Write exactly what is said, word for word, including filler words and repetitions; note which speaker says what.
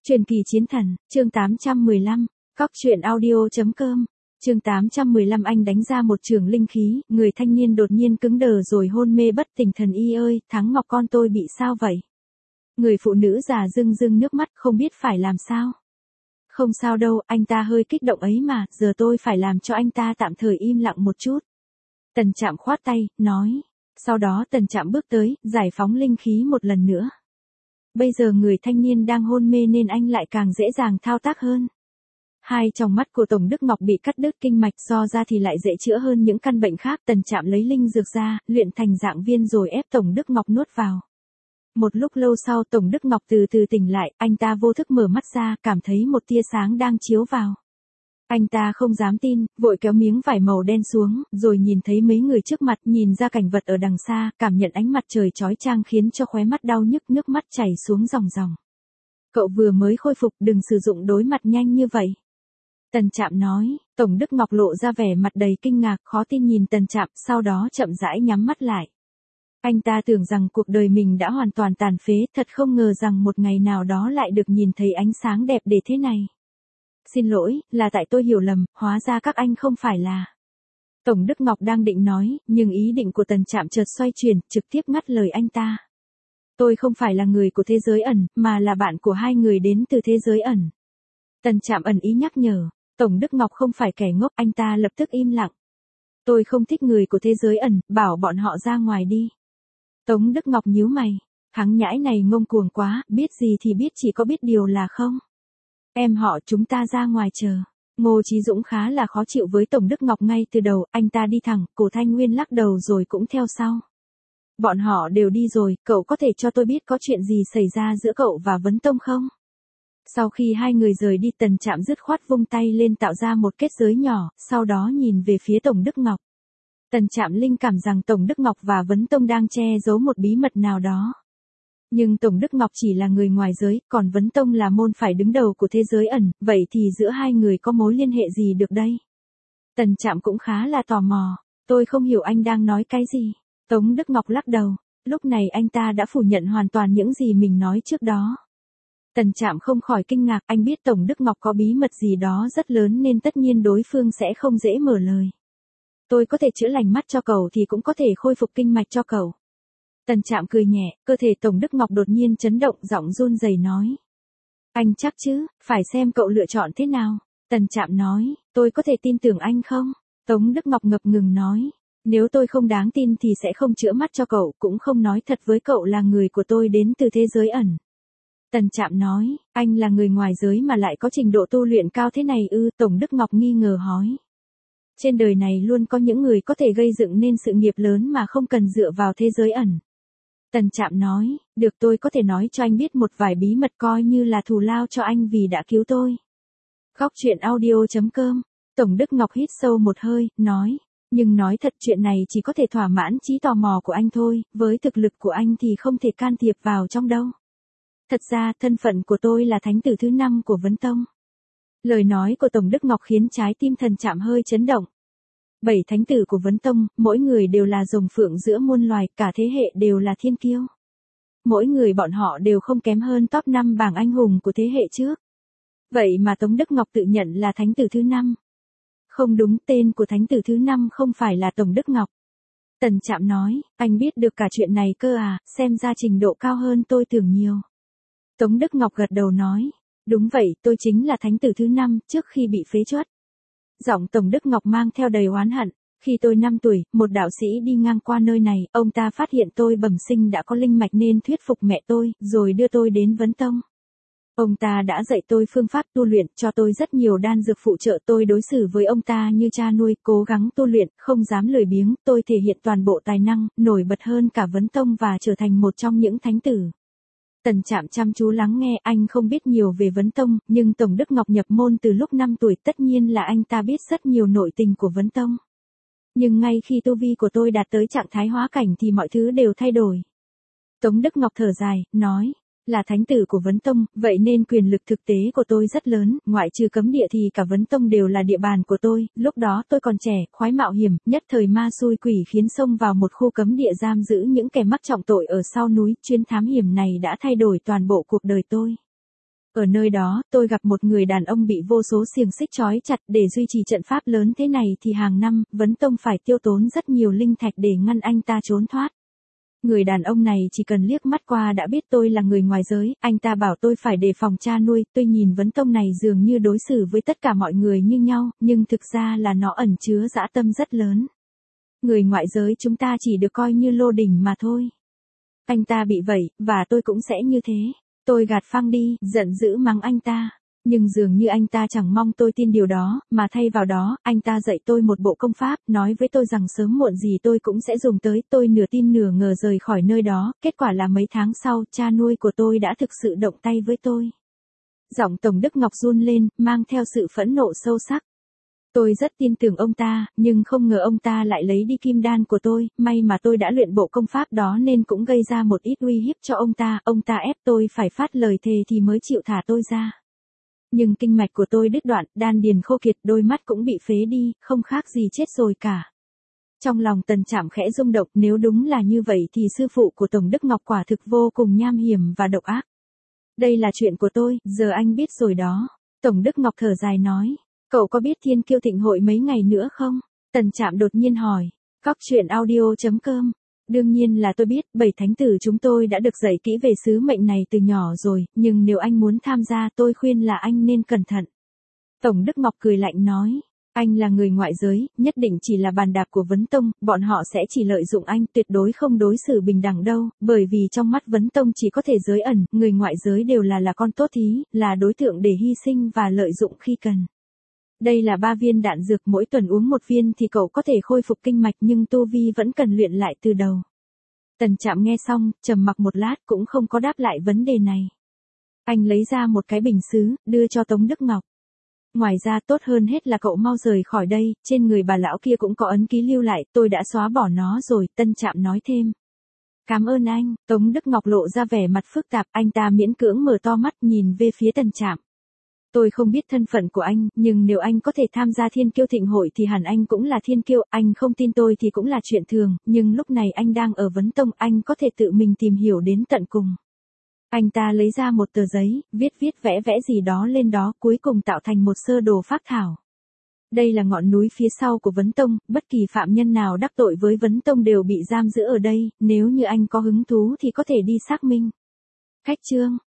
Speaker 1: Truyền kỳ chiến thần, chương tám trăm mười lăm, cóc truyện audio.com, chương tám trăm mười lăm. Anh đánh ra một trường linh khí, người thanh niên đột nhiên cứng đờ rồi hôn mê bất tỉnh. Thần y ơi, Thắng Ngọc con tôi bị sao vậy? Người phụ nữ già rưng rưng nước mắt không biết phải làm sao. Không sao đâu, anh ta hơi kích động ấy mà, giờ tôi phải làm cho anh ta tạm thời im lặng một chút. Tần Trạm khoát tay, nói. Sau đó Tần Trạm bước tới, giải phóng linh khí một lần nữa. Bây giờ người thanh niên đang hôn mê nên anh lại càng dễ dàng thao tác hơn. Hai tròng mắt của Tổng Đức Ngọc bị cắt đứt kinh mạch, so ra thì lại dễ chữa hơn những căn bệnh khác. Tần Trạm lấy linh dược ra, luyện thành dạng viên rồi ép Tổng Đức Ngọc nuốt vào. Một lúc lâu sau Tổng Đức Ngọc từ từ tỉnh lại, anh ta vô thức mở mắt ra, cảm thấy một tia sáng đang chiếu vào. Anh ta không dám tin, vội kéo miếng vải màu đen xuống, rồi nhìn thấy mấy người trước mặt, nhìn ra cảnh vật ở đằng xa, cảm nhận ánh mặt trời chói chang khiến cho khóe mắt đau nhức, nước mắt chảy xuống ròng ròng. Cậu vừa mới khôi phục, đừng sử dụng đối mặt nhanh như vậy. Tần Trạm nói. Tổng Đức Ngọc lộ ra vẻ mặt đầy kinh ngạc, khó tin nhìn Tần Trạm, sau đó chậm rãi nhắm mắt lại. Anh ta tưởng rằng cuộc đời mình đã hoàn toàn tàn phế, thật không ngờ rằng một ngày nào đó lại được nhìn thấy ánh sáng đẹp để thế này. Xin lỗi, là tại tôi hiểu lầm, hóa ra các anh không phải là. Tổng Đức Ngọc đang định nói, nhưng ý định của Tần Trạm chợt xoay chuyển, trực tiếp ngắt lời anh ta. Tôi không phải là người của thế giới ẩn, mà là bạn của hai người đến từ thế giới ẩn. Tần Trạm ẩn ý nhắc nhở. Tổng Đức Ngọc không phải kẻ ngốc, anh ta lập tức im lặng. Tôi không thích người của thế giới ẩn, bảo bọn họ ra ngoài đi. Tống Đức Ngọc nhíu mày. Thằng nhãi này ngông cuồng quá, biết gì thì biết, chỉ có biết điều là không. Em họ chúng ta ra ngoài chờ. Ngô Chí Dũng khá là khó chịu với Tổng Đức Ngọc ngay từ đầu, anh ta đi thẳng, Cổ Thanh Nguyên lắc đầu rồi cũng theo sau. Bọn họ đều đi rồi, cậu có thể cho tôi biết có chuyện gì xảy ra giữa cậu và Vấn Tông không? Sau khi hai người rời đi, Tần Trạm dứt khoát vung tay lên tạo ra một kết giới nhỏ, sau đó nhìn về phía Tổng Đức Ngọc. Tần Trạm linh cảm rằng Tổng Đức Ngọc và Vấn Tông đang che giấu một bí mật nào đó. Nhưng Tổng Đức Ngọc chỉ là người ngoài giới, còn Vấn Tông là môn phải đứng đầu của thế giới ẩn, vậy thì giữa hai người có mối liên hệ gì được đây? Tần Trạm cũng khá là tò mò. Tôi không hiểu anh đang nói cái gì. Tống Đức Ngọc lắc đầu. Lúc này anh ta đã phủ nhận hoàn toàn những gì mình nói trước đó. Tần Trạm không khỏi kinh ngạc, anh biết Tổng Đức Ngọc có bí mật gì đó rất lớn nên tất nhiên đối phương sẽ không dễ mở lời. Tôi có thể chữa lành mắt cho cậu thì cũng có thể khôi phục kinh mạch cho cậu. Tần Trạm cười nhẹ, cơ thể Tổng Đức Ngọc đột nhiên chấn động, giọng run rẩy nói. Anh chắc chứ, phải xem cậu lựa chọn thế nào. Tần Trạm nói, tôi có thể tin tưởng anh không? Tống Đức Ngọc ngập ngừng nói, nếu tôi không đáng tin thì sẽ không chữa mắt cho cậu, cũng không nói thật với cậu là người của tôi đến từ thế giới ẩn. Tần Trạm nói, anh là người ngoài giới mà lại có trình độ tu luyện cao thế này ư? Tổng Đức Ngọc nghi ngờ hỏi. Trên đời này luôn có những người có thể gây dựng nên sự nghiệp lớn mà không cần dựa vào thế giới ẩn. Tần Trạm nói, được, tôi có thể nói cho anh biết một vài bí mật coi như là thù lao cho anh vì đã cứu tôi. Cóc truyện audio.com, Tổng Đức Ngọc hít sâu một hơi, nói, nhưng nói thật chuyện này chỉ có thể thỏa mãn trí tò mò của anh thôi, với thực lực của anh thì không thể can thiệp vào trong đâu. Thật ra, thân phận của tôi là thánh tử thứ năm của Vấn Tông. Lời nói của Tổng Đức Ngọc khiến trái tim Tần Trạm hơi chấn động. Bảy thánh tử của Vấn Tông, mỗi người đều là rồng phượng giữa muôn loài, cả thế hệ đều là thiên kiêu. Mỗi người bọn họ đều không kém hơn top năm bảng anh hùng của thế hệ trước. Vậy mà Tống Đức Ngọc tự nhận là thánh tử thứ năm. Không đúng, tên của thánh tử thứ năm không phải là Tổng Đức Ngọc. Tần Trạm nói, anh biết được cả chuyện này cơ à, xem ra trình độ cao hơn tôi tưởng nhiều. Tống Đức Ngọc gật đầu nói, đúng vậy, tôi chính là thánh tử thứ năm, trước khi bị phế truất. Giọng Tổng Đức Ngọc mang theo đầy oán hận, khi tôi năm tuổi, một đạo sĩ đi ngang qua nơi này, ông ta phát hiện tôi bẩm sinh đã có linh mạch nên thuyết phục mẹ tôi, rồi đưa tôi đến Vấn Tông. Ông ta đã dạy tôi phương pháp tu luyện, cho tôi rất nhiều đan dược phụ trợ, tôi đối xử với ông ta như cha nuôi, cố gắng tu luyện, không dám lười biếng, tôi thể hiện toàn bộ tài năng, nổi bật hơn cả Vấn Tông và trở thành một trong những thánh tử. Tần Trạm chăm chú lắng nghe, anh không biết nhiều về Vấn Tông, nhưng Tổng Đức Ngọc nhập môn từ lúc năm tuổi, tất nhiên là anh ta biết rất nhiều nội tình của Vấn Tông. Nhưng ngay khi tu vi của tôi đạt tới trạng thái hóa cảnh thì mọi thứ đều thay đổi. Tống Đức Ngọc thở dài, nói, là thánh tử của Vấn Tông, vậy nên quyền lực thực tế của tôi rất lớn, ngoại trừ cấm địa thì cả Vấn Tông đều là địa bàn của tôi, lúc đó tôi còn trẻ, khoái mạo hiểm, nhất thời ma xui quỷ khiến xông vào một khu cấm địa giam giữ những kẻ mắc trọng tội ở sau núi, chuyến thám hiểm này đã thay đổi toàn bộ cuộc đời tôi. Ở nơi đó, tôi gặp một người đàn ông bị vô số xiềng xích trói chặt để duy trì trận pháp lớn thế này thì hàng năm, Vấn Tông phải tiêu tốn rất nhiều linh thạch để ngăn anh ta trốn thoát. Người đàn ông này chỉ cần liếc mắt qua đã biết tôi là người ngoài giới, anh ta bảo tôi phải đề phòng cha nuôi, tôi nhìn Vấn Tông này dường như đối xử với tất cả mọi người như nhau, nhưng thực ra là nó ẩn chứa dã tâm rất lớn. Người ngoại giới chúng ta chỉ được coi như lô đỉnh mà thôi. Anh ta bị vậy, và tôi cũng sẽ như thế. Tôi gạt phăng đi, giận dữ mắng anh ta. Nhưng dường như anh ta chẳng mong tôi tin điều đó, mà thay vào đó, anh ta dạy tôi một bộ công pháp, nói với tôi rằng sớm muộn gì tôi cũng sẽ dùng tới. Tôi nửa tin nửa ngờ rời khỏi nơi đó, kết quả là mấy tháng sau, cha nuôi của tôi đã thực sự động tay với tôi. Giọng Tổng Đức Ngọc run lên, mang theo sự phẫn nộ sâu sắc. Tôi rất tin tưởng ông ta, nhưng không ngờ ông ta lại lấy đi kim đan của tôi, may mà tôi đã luyện bộ công pháp đó nên cũng gây ra một ít uy hiếp cho ông ta, ông ta ép tôi phải phát lời thề thì mới chịu thả tôi ra. Nhưng kinh mạch của tôi đứt đoạn, đan điền khô kiệt, đôi mắt cũng bị phế đi, không khác gì chết rồi cả. Trong lòng Tần Trạm khẽ rung động, nếu đúng là như vậy thì sư phụ của Tổng Đức Ngọc quả thực vô cùng nham hiểm và độc ác. Đây là chuyện của tôi, giờ anh biết rồi đó. Tổng Đức Ngọc thở dài nói. Cậu có biết Thiên Kiêu Thịnh hội mấy ngày nữa không? Tần Trạm đột nhiên hỏi. Cóc truyện audio chấm com. Đương nhiên là tôi biết, bảy thánh tử chúng tôi đã được dạy kỹ về sứ mệnh này từ nhỏ rồi, nhưng nếu anh muốn tham gia tôi khuyên là anh nên cẩn thận. Tổng Đức Ngọc cười lạnh nói. Anh là người ngoại giới, nhất định chỉ là bàn đạp của Vấn Tông, bọn họ sẽ chỉ lợi dụng anh, tuyệt đối không đối xử bình đẳng đâu, bởi vì trong mắt Vấn Tông chỉ có thể giới ẩn, người ngoại giới đều là là con tốt thí, là đối tượng để hy sinh và lợi dụng khi cần. Đây là ba viên đạn dược, mỗi tuần uống một viên thì cậu có thể khôi phục kinh mạch nhưng tu vi vẫn cần luyện lại từ đầu. Tần Trạm nghe xong, trầm mặc một lát cũng không có đáp lại vấn đề này. Anh lấy ra một cái bình sứ, đưa cho Tống Đức Ngọc. Ngoài ra tốt hơn hết là cậu mau rời khỏi đây, trên người bà lão kia cũng có ấn ký lưu lại, tôi đã xóa bỏ nó rồi, Tân Trạm nói thêm. Cảm ơn anh, Tống Đức Ngọc lộ ra vẻ mặt phức tạp, anh ta miễn cưỡng mở to mắt nhìn về phía Tần Trạm. Tôi không biết thân phận của anh, nhưng nếu anh có thể tham gia Thiên Kiêu Thịnh hội thì hẳn anh cũng là thiên kiêu, anh không tin tôi thì cũng là chuyện thường, nhưng lúc này anh đang ở Vấn Tông, anh có thể tự mình tìm hiểu đến tận cùng. Anh ta lấy ra một tờ giấy, viết viết vẽ vẽ gì đó lên đó, cuối cùng tạo thành một sơ đồ phác thảo. Đây là ngọn núi phía sau của Vấn Tông, bất kỳ phạm nhân nào đắc tội với Vấn Tông đều bị giam giữ ở đây, nếu như anh có hứng thú thì có thể đi xác minh. Khách chương